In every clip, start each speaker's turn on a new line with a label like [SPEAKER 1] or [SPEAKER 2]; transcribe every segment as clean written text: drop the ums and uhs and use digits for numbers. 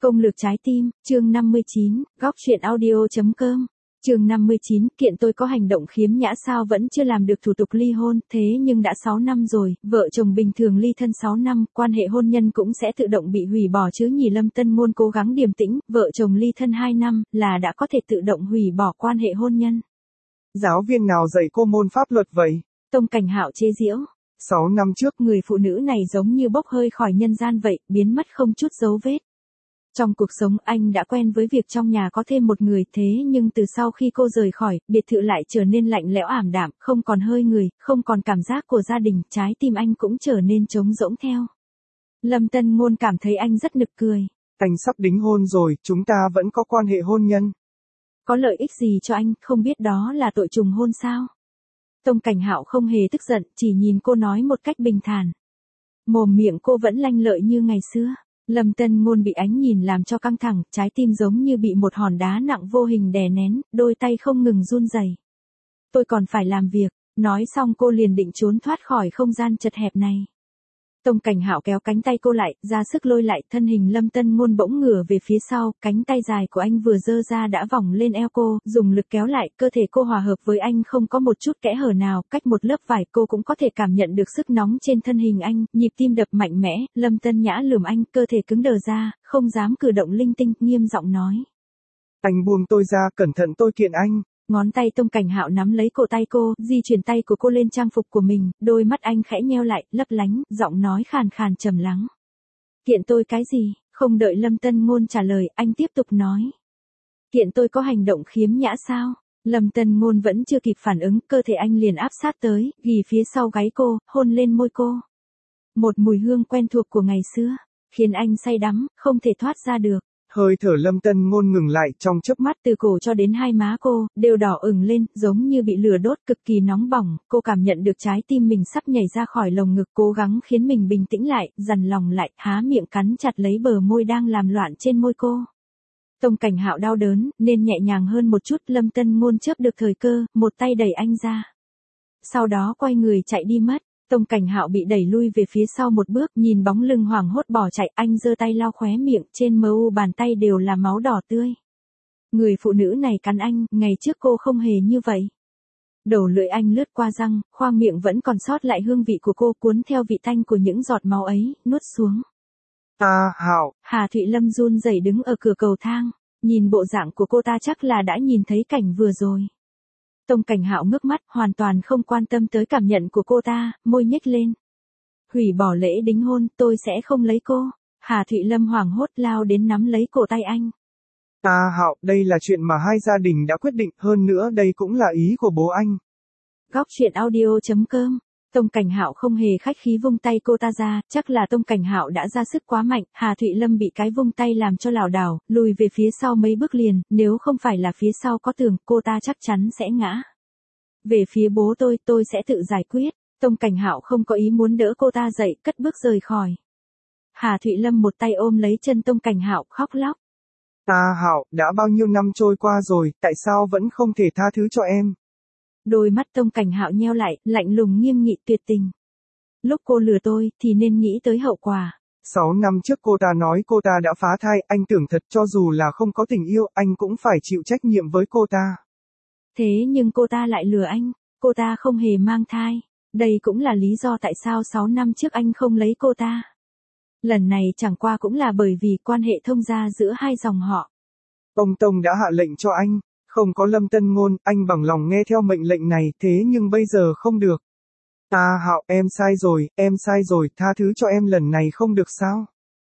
[SPEAKER 1] Công lược trái tim, chương 59, góc truyện audio.com. Chương 59, kiện tôi có hành động khiếm nhã sao vẫn chưa làm được thủ tục ly hôn, thế nhưng đã 6 năm rồi, vợ chồng bình thường ly thân 6 năm, quan hệ hôn nhân cũng sẽ tự động bị hủy bỏ chứ nhỉ. Lâm Tân Ngôn cố gắng điềm tĩnh, vợ chồng ly thân 2 năm, là đã có thể tự động hủy bỏ quan hệ hôn nhân.
[SPEAKER 2] Giáo viên nào dạy cô môn pháp luật vậy?
[SPEAKER 1] Tông Cảnh Hạo chế giễu.
[SPEAKER 2] 6 năm trước,
[SPEAKER 1] người phụ nữ này giống như bốc hơi khỏi nhân gian vậy, biến mất không chút dấu vết. Trong cuộc sống anh đã quen với việc trong nhà có thêm một người, thế nhưng từ sau khi cô rời khỏi, biệt thự lại trở nên lạnh lẽo ảm đạm, không còn hơi người, không còn cảm giác của gia đình, trái tim anh cũng trở nên trống rỗng theo. Lâm Tân Ngôn cảm thấy anh rất nực cười.
[SPEAKER 2] Anh sắp đính hôn rồi, chúng ta vẫn có quan hệ hôn nhân.
[SPEAKER 1] Có lợi ích gì cho anh, không biết đó là tội trùng hôn sao? Tông Cảnh Hạo không hề tức giận, chỉ nhìn cô nói một cách bình thản. Mồm miệng cô vẫn lanh lợi như ngày xưa. Lâm Tân Ngôn bị ánh nhìn làm cho căng thẳng, trái tim giống như bị một hòn đá nặng vô hình đè nén, đôi tay không ngừng run rẩy. Tôi còn phải làm việc, nói xong cô liền định trốn thoát khỏi không gian chật hẹp này. Tông Cảnh Hạo kéo cánh tay cô lại, ra sức lôi lại, thân hình Lâm Tân Ngôn bỗng ngửa về phía sau, cánh tay dài của anh vừa giơ ra đã vòng lên eo cô, dùng lực kéo lại, cơ thể cô hòa hợp với anh không có một chút kẽ hở nào, cách một lớp vải cô cũng có thể cảm nhận được sức nóng trên thân hình anh, nhịp tim đập mạnh mẽ, Lâm Tân Nhã lườm anh, cơ thể cứng đờ ra, không dám cử động linh tinh, nghiêm giọng nói.
[SPEAKER 2] Anh buông tôi ra, cẩn thận tôi kiện anh.
[SPEAKER 1] Ngón tay Tông Cảnh Hạo nắm lấy cổ tay cô, di chuyển tay của cô lên trang phục của mình, đôi mắt anh khẽ nheo lại, lấp lánh, giọng nói khàn khàn trầm lắng. Kiện tôi cái gì? Không đợi Lâm Tân Ngôn trả lời, anh tiếp tục nói. Kiện tôi có hành động khiếm nhã sao? Lâm Tân Ngôn vẫn chưa kịp phản ứng, cơ thể anh liền áp sát tới, ghì phía sau gáy cô, hôn lên môi cô. Một mùi hương quen thuộc của ngày xưa, khiến anh say đắm, không thể thoát ra được.
[SPEAKER 2] Hơi thở Lâm Tân Ngôn ngừng lại trong chớp mắt,
[SPEAKER 1] từ cổ cho đến hai má cô, đều đỏ ửng lên, giống như bị lửa đốt, cực kỳ nóng bỏng, cô cảm nhận được trái tim mình sắp nhảy ra khỏi lồng ngực, cố gắng khiến mình bình tĩnh lại, dằn lòng lại, há miệng cắn chặt lấy bờ môi đang làm loạn trên môi cô. Tông Cảnh Hạo đau đớn, nên nhẹ nhàng hơn một chút, Lâm Tân Ngôn chớp được thời cơ, một tay đẩy anh ra. Sau đó quay người chạy đi mất. Tông Cảnh Hạo bị đẩy lui về phía sau một bước, nhìn bóng lưng hoảng hốt bỏ chạy, anh giơ tay lau khóe miệng, trên mờ u bàn tay đều là máu đỏ tươi. Người phụ nữ này cắn anh, ngày trước cô không hề như vậy. Đầu lưỡi anh lướt qua răng, khoang miệng vẫn còn sót lại hương vị của cô, cuốn theo vị tanh của những giọt máu ấy, nuốt xuống.
[SPEAKER 2] Hạo.
[SPEAKER 1] Hà Thụy Lâm run rẩy đứng ở cửa cầu thang, nhìn bộ dạng của cô ta chắc là đã nhìn thấy cảnh vừa rồi. Tông Cảnh Hạo ngước mắt, hoàn toàn không quan tâm tới cảm nhận của cô ta, môi nhếch lên. Hủy bỏ lễ đính hôn, tôi sẽ không lấy cô. Hà Thụy Lâm hoảng hốt lao đến nắm lấy cổ tay anh.
[SPEAKER 2] Hạo, đây là chuyện mà hai gia đình đã quyết định, hơn nữa đây cũng là ý của bố anh.
[SPEAKER 1] Góc truyện audio.com. Tông Cảnh Hạo không hề khách khí vung tay cô ta ra, chắc là Tông Cảnh Hạo đã ra sức quá mạnh, Hà Thụy Lâm bị cái vung tay làm cho lảo đảo, lùi về phía sau mấy bước liền, nếu không phải là phía sau có tường, cô ta chắc chắn sẽ ngã. Về phía bố tôi sẽ tự giải quyết. Tông Cảnh Hạo không có ý muốn đỡ cô ta dậy, cất bước rời khỏi. Hà Thụy Lâm một tay ôm lấy chân Tông Cảnh Hạo, khóc lóc.
[SPEAKER 2] Hạo, đã bao nhiêu năm trôi qua rồi, tại sao vẫn không thể tha thứ cho em?
[SPEAKER 1] Đôi mắt Tông Cảnh Hạo nheo lại, lạnh lùng nghiêm nghị tuyệt tình. Lúc cô lừa tôi, thì nên nghĩ tới hậu quả.
[SPEAKER 2] 6 năm trước cô ta nói cô ta đã phá thai, anh tưởng thật cho dù là không có tình yêu, anh cũng phải chịu trách nhiệm với cô ta.
[SPEAKER 1] Thế nhưng cô ta lại lừa anh, cô ta không hề mang thai. Đây cũng là lý do tại sao 6 năm trước anh không lấy cô ta. Lần này chẳng qua cũng là bởi vì quan hệ thông gia giữa hai dòng họ.
[SPEAKER 2] Ông Tông đã hạ lệnh cho anh, không có Lâm Tân Ngôn, anh bằng lòng nghe theo mệnh lệnh này, thế nhưng bây giờ không được. Hạo, em sai rồi, tha thứ cho em lần này không được sao?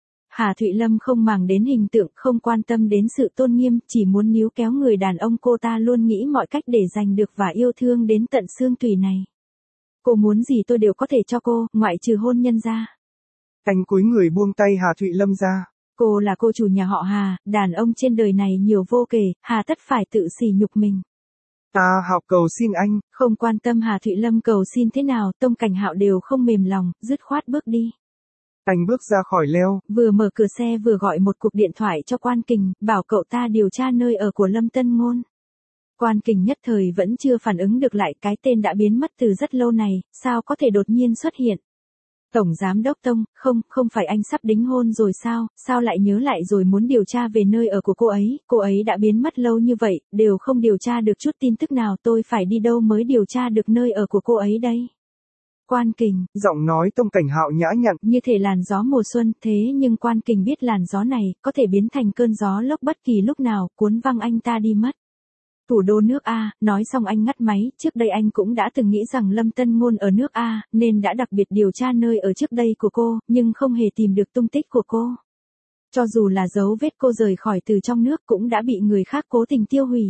[SPEAKER 1] Hà Thụy Lâm không màng đến hình tượng, không quan tâm đến sự tôn nghiêm, chỉ muốn níu kéo người đàn ông cô ta luôn nghĩ mọi cách để giành được và yêu thương đến tận xương tủy này. Cô muốn gì tôi đều có thể cho cô, ngoại trừ hôn nhân ra.
[SPEAKER 2] Anh cúi người buông tay Hà Thụy Lâm ra.
[SPEAKER 1] Cô là cô chủ nhà họ Hà, đàn ông trên đời này nhiều vô kể, hà tất phải tự sỉ nhục mình.
[SPEAKER 2] Hạo cầu xin anh.
[SPEAKER 1] Không quan tâm Hà Thụy Lâm cầu xin thế nào, Tông Cảnh Hạo đều không mềm lòng, dứt khoát bước đi.
[SPEAKER 2] Anh bước ra khỏi leo.
[SPEAKER 1] Vừa mở cửa xe vừa gọi một cuộc điện thoại cho Quan Kình, bảo cậu ta điều tra nơi ở của Lâm Tân Ngôn. Quan Kình nhất thời vẫn chưa phản ứng được lại, cái tên đã biến mất từ rất lâu này, sao có thể đột nhiên xuất hiện. Tổng Giám Đốc Tông, không phải anh sắp đính hôn rồi sao lại nhớ lại rồi muốn điều tra về nơi ở của cô ấy đã biến mất lâu như vậy, đều không điều tra được chút tin tức nào, tôi phải đi đâu mới điều tra được nơi ở của cô ấy đây. Quan Kình,
[SPEAKER 2] Giọng nói Tông Cảnh Hạo nhã nhặn.
[SPEAKER 1] Như thể làn gió mùa xuân, thế nhưng Quan Kình biết làn gió này, có thể biến thành cơn gió lốc bất kỳ lúc nào, cuốn văng anh ta đi mất. Thủ đô nước A, nói xong anh ngắt máy, trước đây anh cũng đã từng nghĩ rằng Lâm Tân Ngôn ở nước A, nên đã đặc biệt điều tra nơi ở trước đây của cô, nhưng không hề tìm được tung tích của cô. Cho dù là dấu vết cô rời khỏi từ trong nước cũng đã bị người khác cố tình tiêu hủy.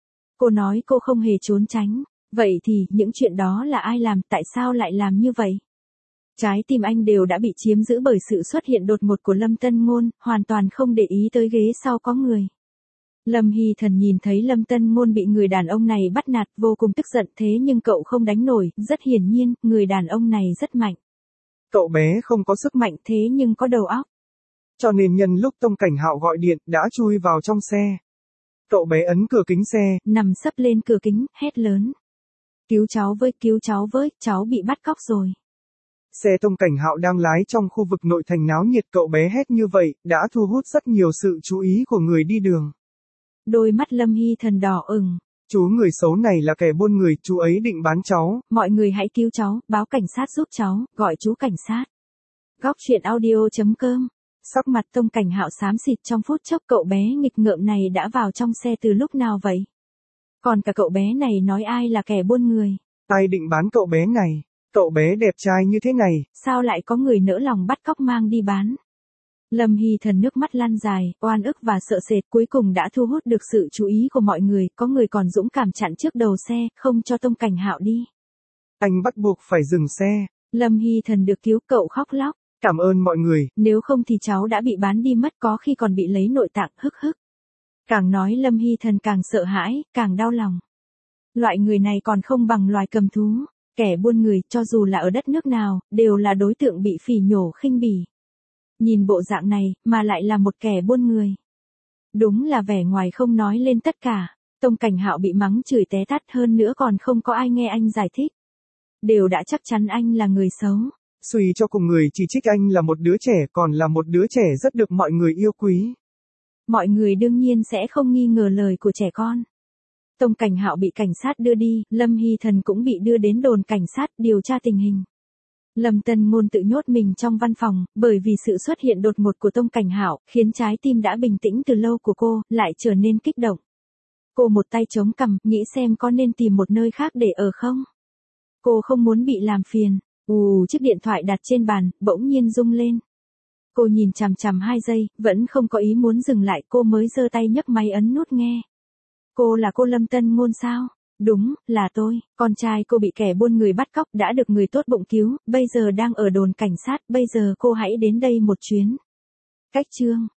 [SPEAKER 1] Cô nói cô không hề trốn tránh, vậy thì những chuyện đó là ai làm, tại sao lại làm như vậy? Trái tim anh đều đã bị chiếm giữ bởi sự xuất hiện đột ngột của Lâm Tân Ngôn, hoàn toàn không để ý tới ghế sau có người. Lâm Hy Thần nhìn thấy Lâm Tân Ngôn bị người đàn ông này bắt nạt, vô cùng tức giận, thế nhưng cậu không đánh nổi, rất hiển nhiên, người đàn ông này rất mạnh.
[SPEAKER 2] Cậu bé không có sức mạnh
[SPEAKER 1] thế nhưng có đầu óc.
[SPEAKER 2] Cho nên nhân lúc Tông Cảnh Hạo gọi điện, đã chui vào trong xe. Cậu bé ấn cửa kính xe,
[SPEAKER 1] nằm sấp lên cửa kính, hét lớn. Cứu cháu với, cháu bị bắt cóc rồi.
[SPEAKER 2] Xe Tông Cảnh Hạo đang lái trong khu vực nội thành náo nhiệt, cậu bé hét như vậy, đã thu hút rất nhiều sự chú ý của người đi đường.
[SPEAKER 1] Đôi mắt Lâm Hy Thần đỏ ửng.
[SPEAKER 2] Chú người xấu này là kẻ buôn người, chú ấy định bán cháu.
[SPEAKER 1] Mọi người hãy cứu cháu, báo cảnh sát giúp cháu, gọi chú cảnh sát. Góc truyện audio.com. Sắc mặt Tông Cảnh Hạo xám xịt, trong phút chốc cậu bé nghịch ngợm này đã vào trong xe từ lúc nào vậy? Còn cả cậu bé này nói ai là kẻ buôn người?
[SPEAKER 2] Ai định bán cậu bé này? Cậu bé đẹp trai như thế này,
[SPEAKER 1] sao lại có người nỡ lòng bắt cóc mang đi bán? Lâm Hy Thần nước mắt lăn dài, oan ức và sợ sệt, cuối cùng đã thu hút được sự chú ý của mọi người, có người còn dũng cảm chặn trước đầu xe, không cho Tông Cảnh Hạo đi.
[SPEAKER 2] Anh bắt buộc phải dừng xe.
[SPEAKER 1] Lâm Hy Thần được cứu, cậu khóc lóc.
[SPEAKER 2] Cảm ơn mọi người.
[SPEAKER 1] Nếu không thì cháu đã bị bán đi mất, có khi còn bị lấy nội tạng, hức hức. Càng nói Lâm Hy Thần càng sợ hãi, càng đau lòng. Loại người này còn không bằng loài cầm thú. Kẻ buôn người, cho dù là ở đất nước nào, đều là đối tượng bị phỉ nhổ khinh bỉ. Nhìn bộ dạng này, mà lại là một kẻ buôn người. Đúng là vẻ ngoài không nói lên tất cả. Tông Cảnh Hạo bị mắng chửi té tát, hơn nữa còn không có ai nghe anh giải thích. Đều đã chắc chắn anh là người xấu.
[SPEAKER 2] Suy cho cùng người chỉ trích anh là một đứa trẻ, còn là một đứa trẻ rất được mọi người yêu quý.
[SPEAKER 1] Mọi người đương nhiên sẽ không nghi ngờ lời của trẻ con. Tông Cảnh Hạo bị cảnh sát đưa đi, Lâm Hy Thần cũng bị đưa đến đồn cảnh sát điều tra tình hình. Lâm Tân Ngôn tự nhốt mình trong văn phòng, bởi vì sự xuất hiện đột ngột của Tông Cảnh Hạo, khiến trái tim đã bình tĩnh từ lâu của cô, lại trở nên kích động. Cô một tay chống cằm, nghĩ xem có nên tìm một nơi khác để ở không? Cô không muốn bị làm phiền. Chiếc điện thoại đặt trên bàn, bỗng nhiên rung lên. Cô nhìn chằm chằm 2 giây, vẫn không có ý muốn dừng lại, cô mới giơ tay nhấc máy ấn nút nghe. Cô là cô Lâm Tân Ngôn sao? Đúng, là tôi. Con trai cô bị kẻ buôn người bắt cóc, đã được người tốt bụng cứu, bây giờ đang ở đồn cảnh sát, bây giờ cô hãy đến đây một chuyến. Cách chương